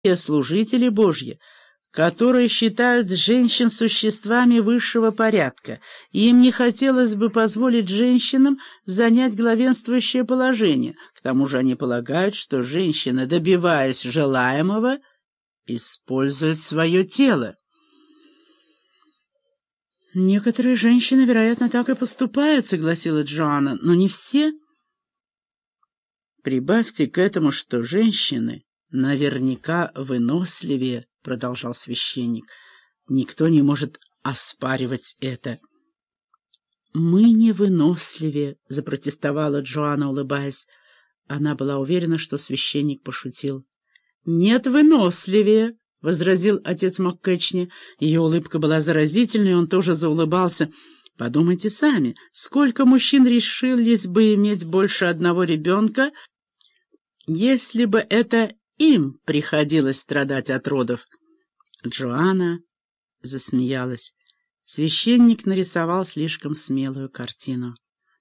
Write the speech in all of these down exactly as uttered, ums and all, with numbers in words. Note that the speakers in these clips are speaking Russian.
служители Божьи, которые считают женщин существами высшего порядка, и им не хотелось бы позволить женщинам занять главенствующее положение. К тому же они полагают, что женщина, добиваясь желаемого, использует свое тело. «Некоторые женщины, вероятно, так и поступают», — согласилась Джоанна, — «но не все». «Прибавьте к этому, что женщины наверняка выносливее», — продолжал священник. «Никто не может оспаривать это». «Мы не выносливее», — запротестовала Джоанна, улыбаясь. Она была уверена, что священник пошутил. «Нет, выносливее», — возразил отец МакКетчни. Ее улыбка была заразительной, он тоже заулыбался. «Подумайте сами, сколько мужчин решились бы иметь больше одного ребенка, если бы это им приходилось страдать от родов?» Джоанна засмеялась. Священник нарисовал слишком смелую картину.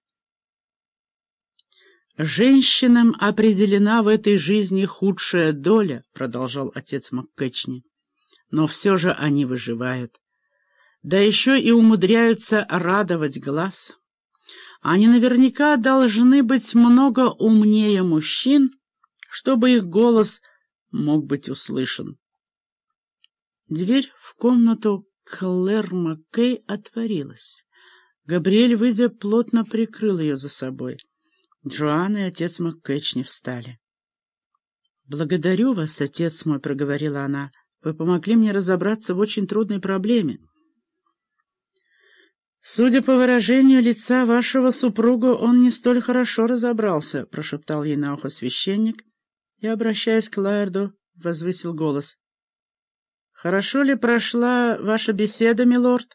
«Женщинам определена в этой жизни худшая доля», — продолжал отец МакКетчни. «Но все же они выживают. Да еще и умудряются радовать глаз. Они наверняка должны быть много умнее мужчин, чтобы их голос мог быть услышан». Дверь в комнату Клэр Маккей отворилась. Габриэль, выйдя, плотно прикрыл ее за собой. Джоанна и отец МакКетчни встали. «Благодарю вас, отец мой», — проговорила она. «Вы помогли мне разобраться в очень трудной проблеме». «Судя по выражению лица вашего супруга, он не столь хорошо разобрался», — прошептал ей на ухо священник и, обращаясь к Лаэрду, возвысил голос. «Хорошо ли прошла ваша беседа, милорд?»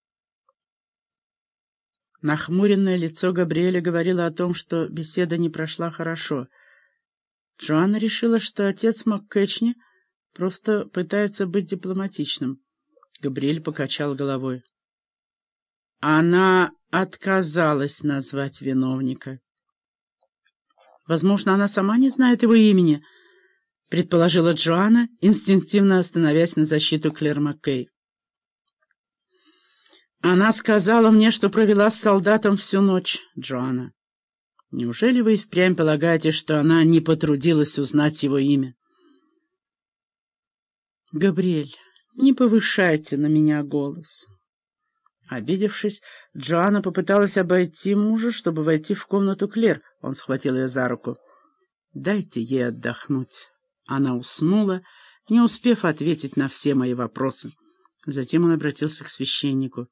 Нахмуренное лицо Габриэля говорило о том, что беседа не прошла хорошо. Джоанна решила, что отец МакКетчни просто пытается быть дипломатичным. Габриэль покачал головой. Она отказалась назвать виновника. «Возможно, она сама не знает его имени», — предположила Джоанна, инстинктивно становясь на защиту Клэр Маккей. «Она сказала мне, что провела с солдатом всю ночь, Джоанна. Неужели вы и впрямь полагаете, что она не потрудилась узнать его имя?» «Габриэль, не повышайте на меня голос». Обидевшись, Джоанна попыталась обойти мужа, чтобы войти в комнату Клэр. Он схватил ее за руку. «Дайте ей отдохнуть». Она уснула, не успев ответить на все мои вопросы. Затем он обратился к священнику.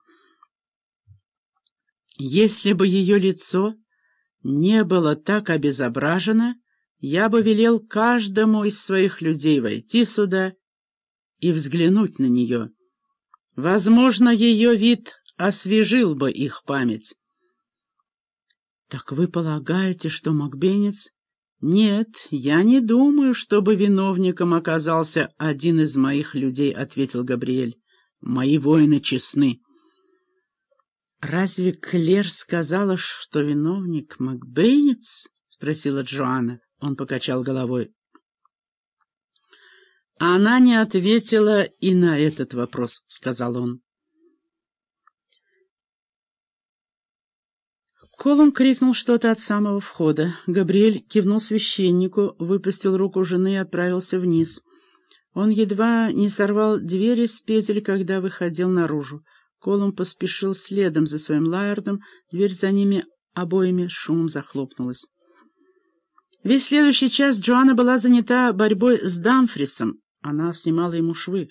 «Если бы ее лицо не было так обезображено, я бы велел каждому из своих людей войти сюда и взглянуть на нее. Возможно, ее вид освежил бы их память». «Так вы полагаете, что Макбенец...» «Нет, я не думаю, чтобы виновником оказался один из моих людей», — ответил Габриэль. «Мои воины честны». «Разве Клэр сказала, что виновник Макбенец?» — спросила Джоанна. Он покачал головой. «Она не ответила и на этот вопрос», — сказал он. Колум крикнул что-то от самого входа. Габриэль кивнул священнику, выпустил руку жены и отправился вниз. Он едва не сорвал двери с петель, когда выходил наружу. Колум поспешил следом за своим Лаэрдом, дверь за ними обоими с шумом захлопнулась. Весь следующий час Джоанна была занята борьбой с Дамфрисом. Она снимала ему швы.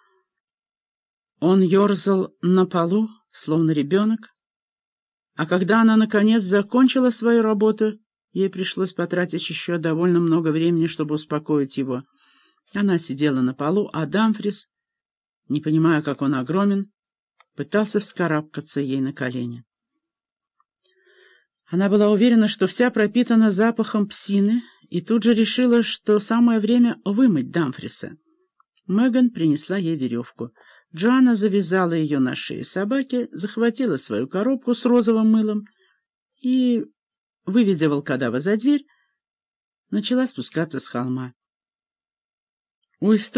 Он ерзал на полу, словно ребенок, а когда она, наконец, закончила свою работу, ей пришлось потратить еще довольно много времени, чтобы успокоить его. Она сидела на полу, а Дамфрис, не понимая, как он огромен, пытался вскарабкаться ей на колени. Она была уверена, что вся пропитана запахом псины, и тут же решила, что самое время вымыть Дамфриса. Меган принесла ей веревку. Джоанна завязала ее на шее собаки, захватила свою коробку с розовым мылом и, выведя волкодава за дверь, начала спускаться с холма. У истории